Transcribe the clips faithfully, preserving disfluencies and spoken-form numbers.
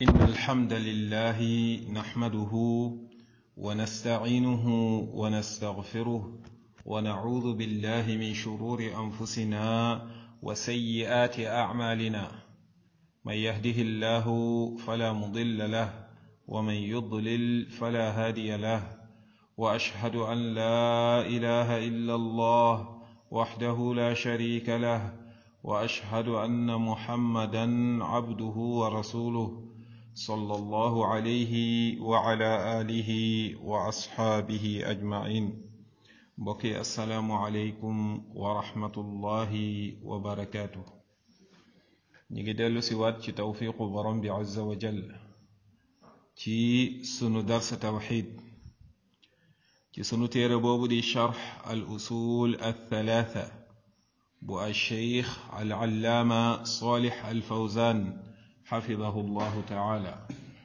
إن الحمد لله نحمده ونستعينه ونستغفره ونعوذ بالله من شرور أنفسنا وسيئات أعمالنا من يهده الله فلا مضل له ومن يضلل فلا هادي له وأشهد أن لا إله إلا الله وحده لا شريك له وأشهد أن محمدا عبده ورسوله صلى الله عليه وعلى آله وأصحابه أجمعين بقي السلام عليكم ورحمة الله وبركاته نجدل سوات توفيق برم عز وجل ci sunu dars tawxid ci sunu téere boobu di charx al usul al thalatha bu al cheikh al allaama salih al fawzan xafidahu llahu taala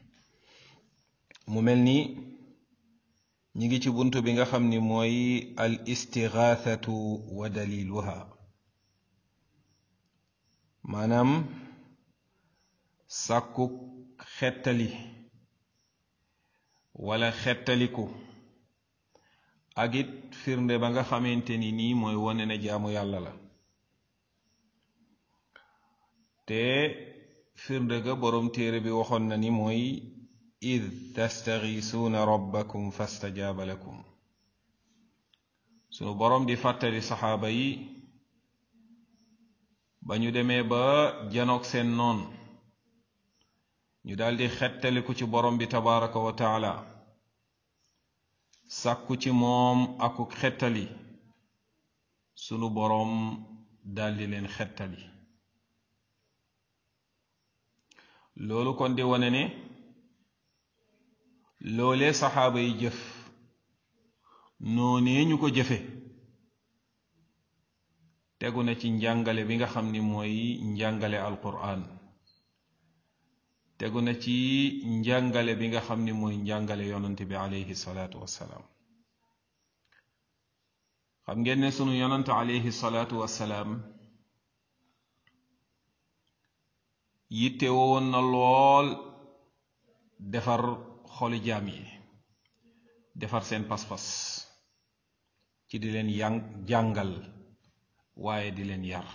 mu mel ni ñi ngi ci buntu bi nga xam ni mooy al istigaathatu wa daliluha maanaam sàkku xettali wala xettaliku ak it firnde ba nga xamante ni nii mooy wane ne jaamu yàlla la te firnde ga boroom téere bi waxoon na ni mooy id tastaghisuuna rabbakum fastajaaba lakum sunu boroom di fàttali saxaaba yi ba ñu demee ba janoog seen noon ñu daldi xettaliku ci borom bi tabaraka wa taala sàkku ci moom akuk xettali sunu boroom daldi leen xettali loolu kon di wane ne loolee saxaaba yi jëf noonee ñu ko jëfe tegu na ci njàngale bi nga xam ni mooy njàngale alquran tegu na ci njàngale bi nga xam ni mooy njàngale yonante bi alayhi salaatu wassalaam xam ngeen ne sunu yonante alayhi salaatu wassalaam yitte woon na lool defar xoli jaam yi defar seen pas-pas ci di leen yang jàngal waaye di leen yar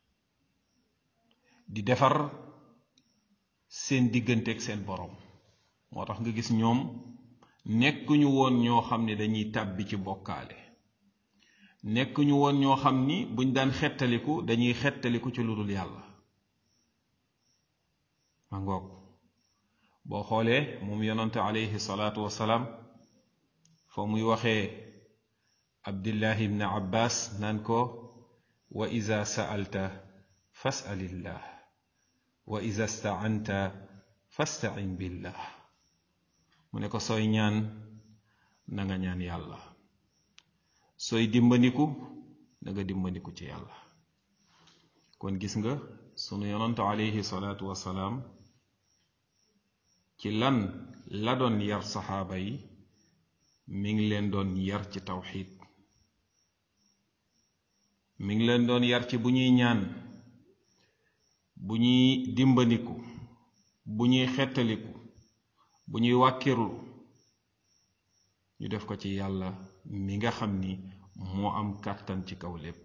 di defar seen digganteeg seen borom moo tax nga gis ñoom nekkuñu woon ñoo xam ne dañuy tàbbi ci bokkaale nekkuñu woon ñoo xam ni buñ daan xettaliku dañuy xettaliku ci lu dul yàlla ma ngoog boo xoolee moom yonante alayhi salaatu wassalaam fa muy waxee abdillah ibn abbas naan ko wa iza sa'alta fas'alillah wa iza sta'anta fasta'in billah mu ne ko sooy ñaan na nga ñaan yàlla sooy dimbandiku na nga dimbandiku ci yàlla kon gis nga sunu yonantu alayhi salaatu wassalaam ci lan la doon yar saxaaba yi mi ngi leen doon yar ci tawxiid mi ngi leen doon yar ci bu ñuy ñaan bu ñuy dimbandiku bu ñuy xettaliku bu ñuy wàkkirlu ñu def ko ci yàlla mi nga xam ni moo am kàttan ci kaw lépp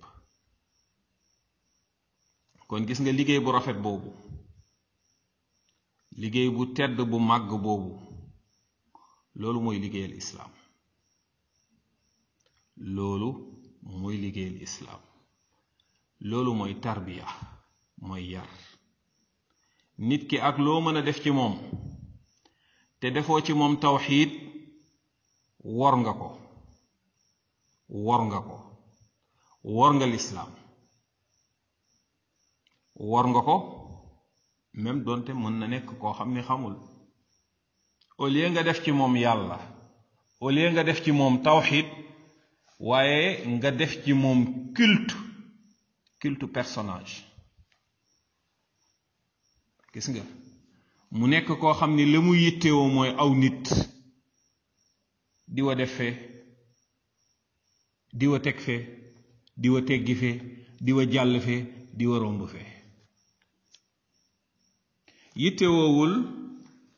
kon gis nga liggéey bu rafet boobu liggéey bu tedd bu màgg boobu loolu mooy liggéeyal islaam loolu mooy liggéeyal islaam loolu mooy tarbiya mooy yar nit ki ak loo mën a def ci moom te defoo ci moom tawxiid wor nga ko wor nga ko wor nga lislaam wor nga ko même donte mën na nekk koo xam ni xamul au lieu nga def ci moom yàlla au lieu nga def ci moom tawxiid waaye nga def ci moom culte culte personnage gis nga mu nekk koo xam ni la mu yittewoo mooy aw nit di wa def fee di wa teg fee di wa teggi fee di wa jàll fee di wa romb fee yittewoowul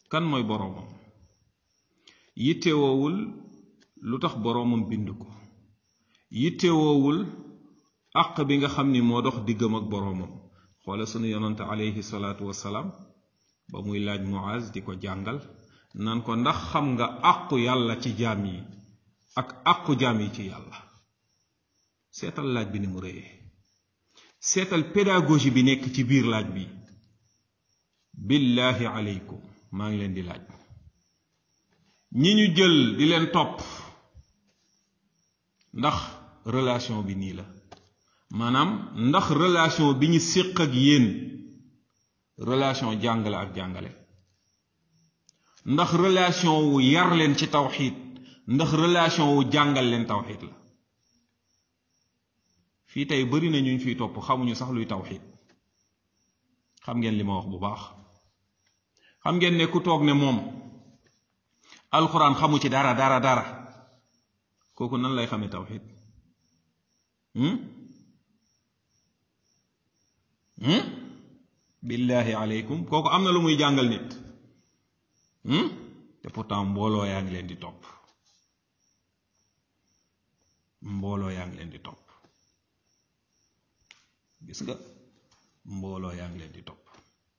kan mooy boroomam yittewoowul lu tax boroomam bind ko yittewoowul àq bi nga xam ni moo dox diggam ak boroomam xoola sunu yonante alayhi salaatu wassalaam ba muy laaj Muaz di ko jàngal naan ko ndax xam nga àqu yàlla ci jaam yi ak àqu jaam yi ci yàlla seetal laaj bi ni mu réyee seetal pédagogie bi nekk ci biir laaj bi billahi aleykum maa ngi leen di laaj ñi ñu jël di leen topp ndax relation bi nii la maanaam ndax relation bi ñu séq ak yéen relation jàngale ak jàngale ndax relation wu yar leen ci tawxiid ndax relation wu jàngal leen tawxiid la fii tey bari na ñu fiy topp xamuñu sax luy tawxiid xam ngeen li ma wax bu baax xam ngeen ne ku toog ne moom alxuraan xamu ci dara dara dara kooku nan lay xamee tawxiid billahi aleykum kooku am na lu muy jàngal nit te pourtant mbooloo yaa ngi leen di topp mbooloo yaa ngi leen di topp gis nga mbooloo yaa ngi leen di topp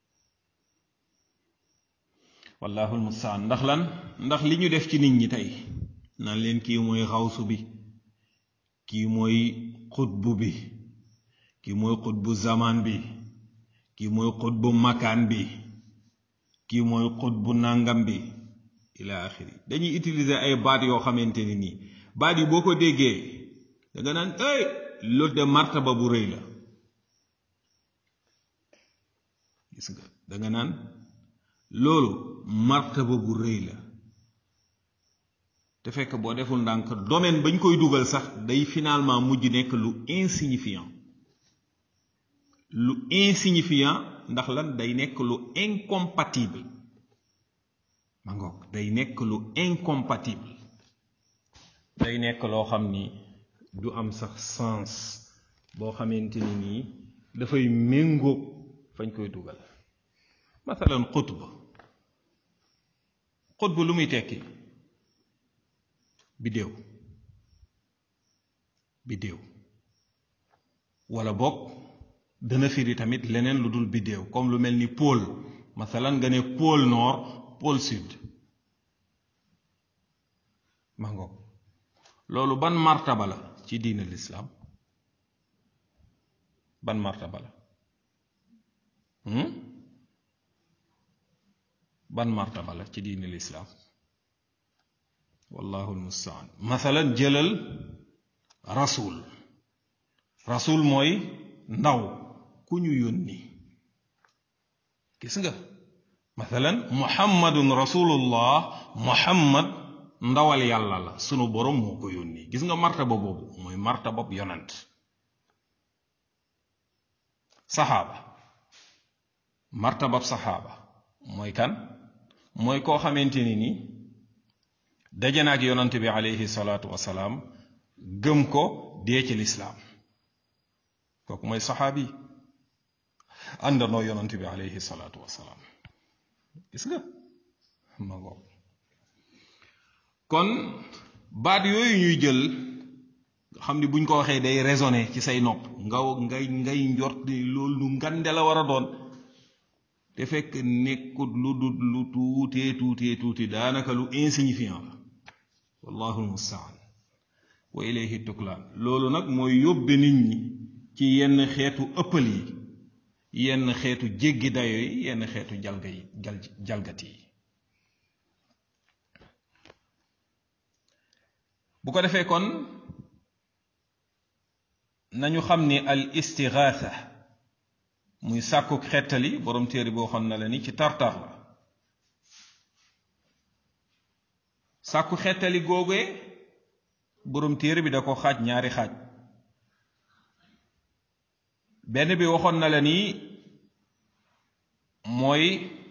wallahu almustaan ndax lan ndax li ñu def ci nit ñi tey naan leen kii mooy xawsu bi kii mooy xutbu bi kii mooy xutbu zaman bi kii mooy xutbu makaan bi kii mooy xutbu nàngam bi ila axiri dañuy utiliser ay baat yoo xamante ni nii baat yi boo ko déggee da nga naan ay loolu de martaba bu rëy la gis nga da nga naan loolu martaba bu rëy la te fekk boo deful ndànk domaine bañ koy dugal sax day finalement mujj nekk lu insignifiant lu insignifiant ndax lan day nekk lu incompatible ma ngoog day nekk lu incompatible day nekk loo xam ni du am sax sens boo xamante ni nii dafay méngóog fañ koy dugal masalan xutba xutba lu muy tekki bidéew bidéew wala bokk dana firi tamit leneen lu dul bidéew comme lu mel ni pôle masalan nga ne pôle nord pôle sud ma ngoog loolu ban martaba la ci diine l'islam ban martaba la ban martaba la ci diine l'islam wallahu almustaan masalan jëlal rasul rasul mooy ndaw ku ñu yónni gis nga masalan muhammadun rasulullah muhammad ndawal yàlla la sunu borom moo ko yónni gis nga martaba boobu mooy martaba yonant saxaaba martabab saxaaba mooy kan mooy koo xamante ni ni daje na ak yonant bi alayhi salaatu wasalaam gëm ko dee ci lislaam kooku mooy saxaabi àndandoo yonant bi alayhi salaatu wasalaam gis nga ma ngoog kon baat yooyu ñuy jël nga xam ni buñ ko waxee day résonner ci say nopp nga ngay ngay njort ni loolu lu ngande la war a doon te fekk nekkut lu dut lu tuutee tuutee tuuti daanaka lu insignifiant la wallahu almustaan wa ilayhi tuklaan loolu nag mooy yóbbe nit ñi ci yenn xeetu ëppal yi yenn xeetu jéggi dayo yi yenn xeetu jalga yi jalgati yi bu ko defee kon nañu xam ni al istigaatha muy sàkku xettali borom téere boo xam na la ni ci tartar la sàkku xettali googee borom téere bi da ko xaaj ñaari xaaj benn bi waxoon na la ni mooy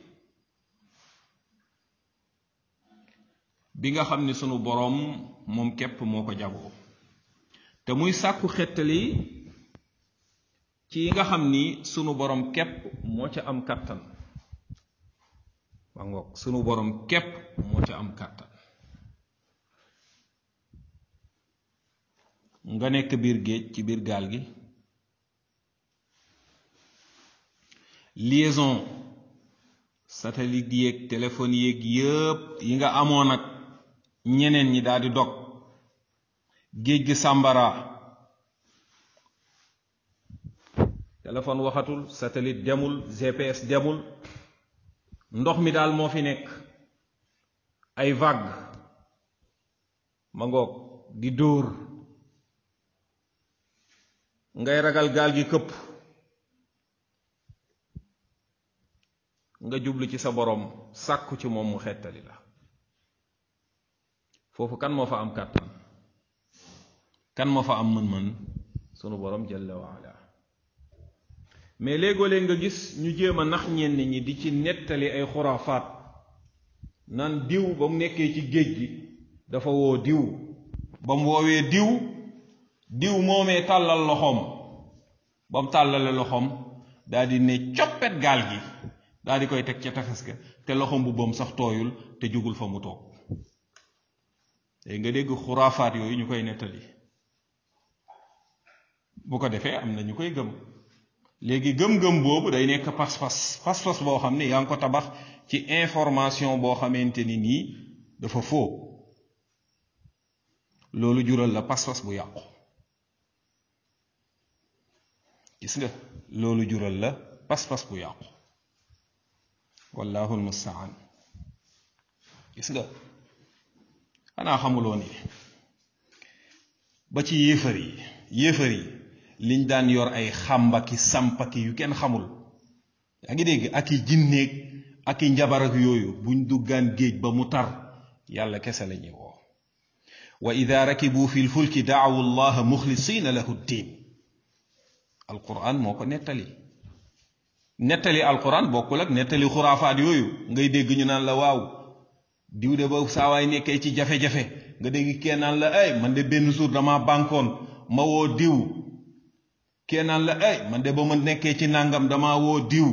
bi nga xam ni sunu boroom moom képp moo ko jagoo te muy sàkku xettali ci yi nga xam ni sunu boroom képp moo ca am kàttan ba ngoog sunu borom képp moo ci am kàttan nga nekk biir géej ci biir gaal gi liaison satellite yeeg téléphone yeeg yëpp yi nga amoon ak ñeneen ñi daal di dog géej gi sàmbara téléphone waxatul satellite demul G P S demul ndox mi daal moo fi nekk ay vague ma ngoog di dóor ngay ragal gaal gi këpp nga jublu ci sa borom sàkku ci moom mu xettali la foofu kan moo fa am kàttan kan moo fa am mën-mën sunu borom jalla wa ala mais léegoo-léeg nga gis ñu jéem a nax ñenn ñi di ci nettali ay xuraafaat naan diw ba mu nekkee ci géej gi dafa woo diw ba mu woowee diw diw moomee tàllal loxoom ba mu tàllale loxoom daal di ne coppet gaal gi daal di koy teg ca tefes ga te loxoom bu boom sax tooyul te jugul fa mu toog léegi nga dégg xuraafaat yooyu ñu koy nettali bu ko defee am na ñu koy gëm léegi gëm-gëm boobu day nekk pas-pas pas-pas boo xam ne yaa ngi ko tabax ci information boo xamante ni nii dafa faux loolu jural la pas-pas bu yàqu gis nga loolu jural la pas-pas bu yàqu wallahu almustaan gis nga xanaa xamuloo ni ba ci yéefar yi yéefar yi liñ daan yor ay xàmbaki sampaki yu kenn xamul yaa ngi dégg ak i jinneeg ak i njabar ak yooyu buñ duggaan géej ba mu tar yàlla kese la ñuy woo wa ida rakibu fi lfulki daawu allaha muxlisina lahu ddin alquran moo ko nettali nettali alquran bokkul ak nettali xuraafaat yooyu ngay dégg ñu naan la waaw diw de ba saawaay nekkee ci jafe-jafe nga dégg kenn naan la ay man de benn jour dama bànkoon ma woo diw kenn naan la ay man de ba ma nekkee ci nàngam dama woo diw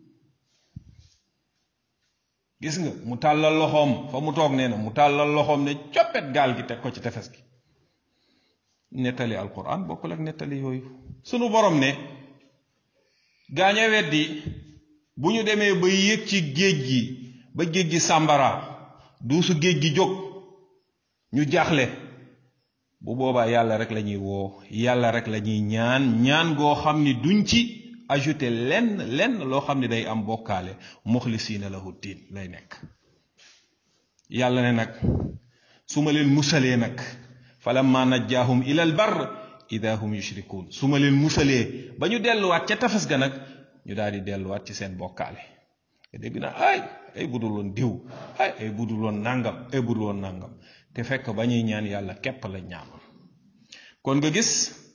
gis nga mu tàllal loxoom fa mu toog nee na mu tàllal loxoom ne coppet gaal gi teg ko ci tefes gi nettali alquran bokkul ak nettali yooyu sunu borom ne gaaña weddi bu ñu demee ba yéeg ci géej gi ba géej gi sàmbara duusu géej gi jóg ñu jaaxle bu boobaa yàlla rek la ñuy woo yàlla rek la ñuy ñaan ñaan goo xam ni duñ ci ajouté lenn lenn loo xam ne day am bokkaale muxlisiina lahu diin lay nekk yàlla ne nag su ma leen musalee nag falamma najjaahum ila al barr ida hum yushrikuun su ma leen musalee ba ñu delluwaat ca tafas ga nag ñu daal di delluwaat ci seen bokkaale nga dégg na ay ay budul woon diw ay ay budul woon nàngam ay budul woon nàngam te fekk ba ñuy ñaan yàlla képp la ñaanoon kon nga gis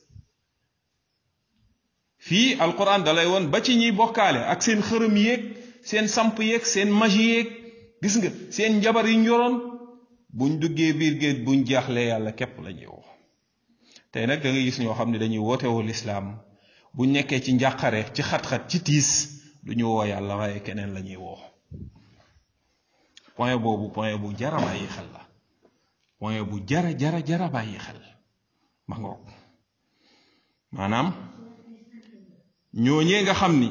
fii alquran dalay woon ba ci ñiy bokkaale ak seen xërëm yéeg seen samp yéeg seen magie yéeg gis nga seen njabar yi ñoroon buñ duggee biir géej buñ jaaxlee yàlla képp la ñuy woo tey nag da nga gis ñoo xam ne dañuy woote woo lislaam buñ nekkee ci njàqare ci xat-xat ci tiis du ñu woo yàlla waaye keneen la ñuy woo point boobu point bu jara bàyyi xel la point bu jara jara jara bàyyi xel ma ngoog maanaam ñooñee nga xam ni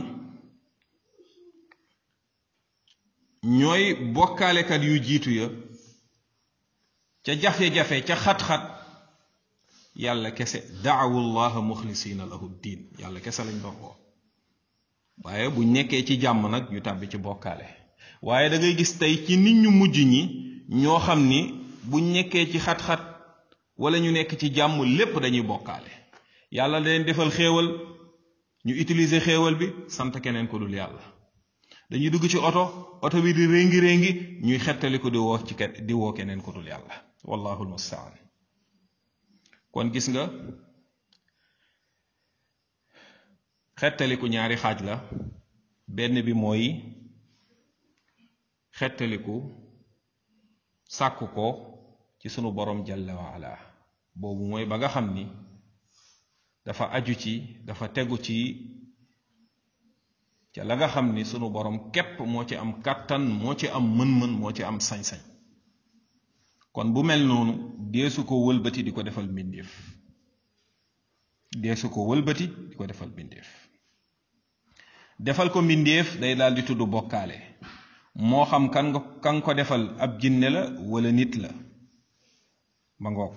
ñooy bokkaalekat yu jiitu ya ca jafe-jafe ca xat-xat yàlla kese daawu llaha muxlisiina lahu diin yàlla kese lañ doon woo waaye buñ nekkee ci jàmm nag ñu tàbbi ci bokkaale waaye da ngay gis tey ci nit ñu mujj ñi ñoo xam ni buñ nekkee ci xat-xat wala ñu nekk ci jàmm lépp dañuy bokkaale yàlla da leen defal xéewal ñu utiliser xéewal bi sant keneen ko dul yàlla dañuy dugg ci oto oto bi di réngi réngi ñuy xettali ko di woo ci di woo keneen ko dul yàlla wallahu almustaan kon gis nga xettaliku ñaari xaaj la benn bi mooy xettaliku sàkku ko ci sunu borom jalla wa ala boobu mooy ba nga xam ni dafa aju ci dafa tegu ci ca la nga xam ni sunu borom képp moo ci am kàttan moo ci am mën-mën moo ci am sañ-sañ kon bu mel noonu deesu ko wëlbati di ko defal mbindeef deesu ko wëlbati di ko defal mbindeef defal ko mbindeef day daal di tudd bokkaale moo xam kan nga kan ko defal ab jinne la wala nit la ba ngoog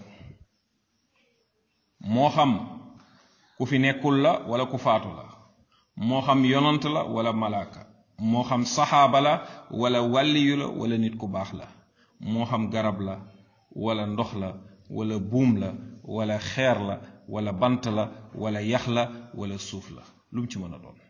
moo xam ku fi nekkul la wala ku faatu la moo xam yonant la wala malaaka moo xam saxaaba la wala wàlliyu la wala nit ku baax la moo xam garab la wala ndox la wala buum la wala xeer la wala bant la wala yax la wala suuf la lu mu ci mën a doon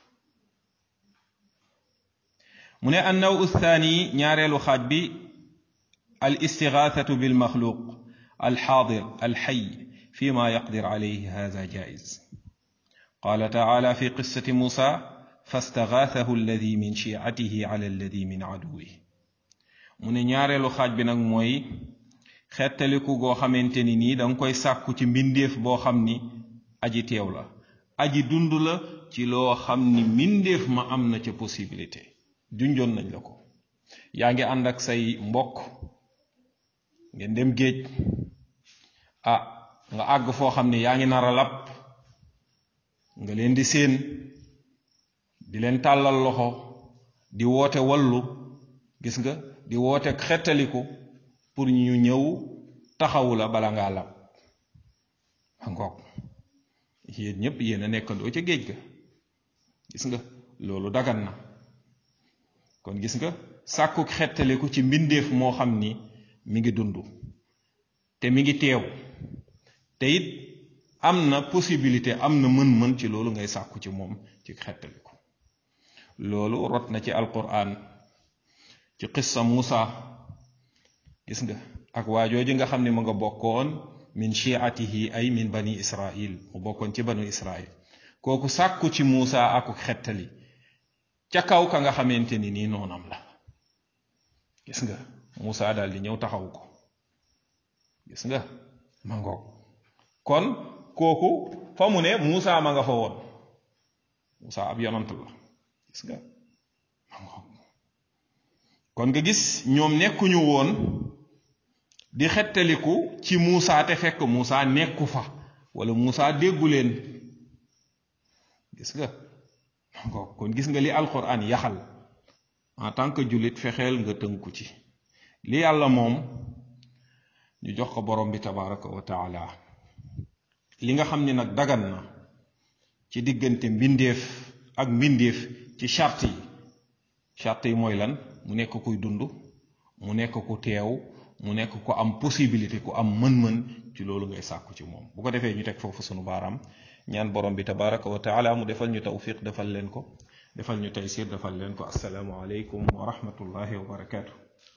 mu ne annaw thani ñaareelu xaaj bi al istigaathatu bil maxluq al xaadir al xay fi ma yaqdir alayhi hada jaiz qala taala fi qissati musa fastagaathahu alladi min shiatihi ala alladi min aduwihi mu ne ñaareelu xaaj bi nag mooy xettaliku goo xamante ni nii danga koy sàkku ci mbindeef boo xam ni aji teew la aji dund la ci loo xam ni mbindeef ma am na ca possibilité junjoon nañ la ko yaa ngi ànd ak say mbokk ngeen dem géej ah nga àgg foo xam ne yaa ngi nar a lab nga leen di séen di leen tàllal loxo di woote wallu gis nga di woote xettaliku pour ñu ñëw taxawu la bala ngaa lab ngoog yéen ñëpp yéen a nekkandoo ca géej ga gis nga loolu dagan na kon gis nga sàkku xettaliku ci mbindeef moo xam ni mi ngi dund te mi ngi teew te it am na possibilité am na mën-mën ci loolu ngay sàkku ci moom ci xettaliku loolu rot na ci alquran ci qissa Musa gis nga ak waajooji nga xam ne mu nga bokkoon min shiatihi ay min bani israil mu bokkoon ci banu israil kooku sàkku ci Musa ak xettali ca kaw ka nga xamante ni nii noonam la gis nga Musa daal di ñëw taxaw ko gis nga ma ngoog kon kooku fa mu ne Musa ma nga fa woon Musa ab yonant la gis nga ma ngoog kon nga gis ñoom nekkuñu woon di xettaliku ci Musa te fekk Musa nekku fa wala Musa déggu leen gis nga kon gis nga li alquran yaxal en tant que jullit fexeel nga tënku ci li yàlla moom ñu jox ko borom bi tabaraka wa taala li nga xam ni nag dagan na ci diggante mbindeef ak mbindeef ci charte yi charte yi mooy lan mu nekk kuy dund mu nekk ku teew mu nekk ku am possibilité ku am mën-mën ci loolu ngay sàkku ci moom bu ko defee ñu teg foofu sunu baaraam ñaan borom bi tabaraka wa taala mu defal ñu tawfiq defal leen ko defal ñu taysir defal leen ko assalaamu alaykum wa rahmatullahi wa barakatuh